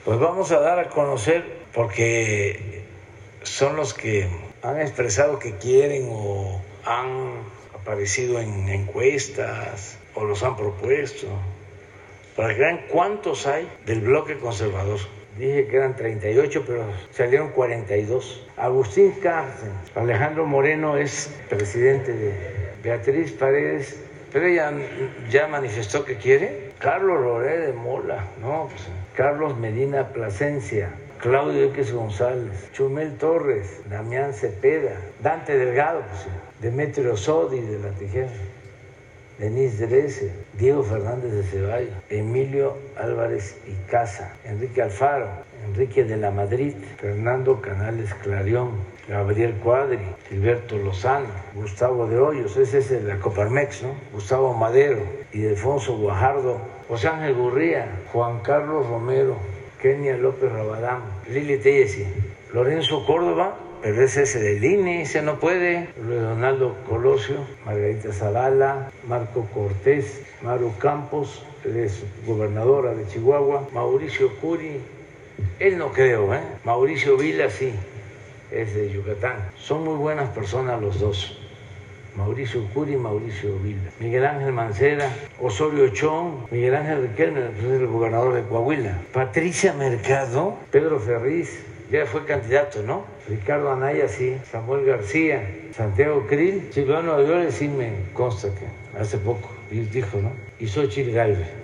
Pues vamos a dar a conocer, porque son los que han expresado que quieren o han aparecido en encuestas o los han propuesto, para que vean cuántos hay del bloque conservador. Dije que eran 38, pero salieron 42. Agustín Cárcel, Alejandro Moreno es presidente de Beatriz Paredes, pero ella ya manifestó que quiere. Carlos Loré de Mola, no, pues, Carlos Medina Plasencia, Claudio X González, Chumel Torres, Damián Cepeda, Dante Delgado, pues, Demetrio Sodi de La Tijera, Denise Dresser, Diego Fernández de Ceballos, Emilio Álvarez y Casa, Enrique Alfaro, Enrique de la Madrid, Fernando Canales Clarión, Gabriel Cuadri, Gilberto Lozano, Gustavo de Hoyos, ese es el Coparmex, ¿no? Gustavo Madero, Ildefonso Guajardo, José Ángel Gurría, Juan Carlos Romero, Kenia López Rabadán, Lili Tellesi, Lorenzo Córdoba, pero es ese del INE, ese no puede, Luis Donaldo Colosio, Margarita Zavala, Marco Cortés, Maru Campos, es gobernadora de Chihuahua, Mauricio Curi, él no creo, Mauricio Vila sí, es de Yucatán. Son muy buenas personas los dos, Mauricio Curi y Mauricio Vila. Miguel Ángel Mancera, Osorio Chong, Miguel Ángel Riquelme, el gobernador de Coahuila. Patricia Mercado, Pedro Ferriz, ya fue candidato, ¿no? Ricardo Anaya sí, Samuel García, Santiago Krill, Silvano Aureoles sí me consta que hace poco dijo, ¿no? Y Xochitl Gálvez.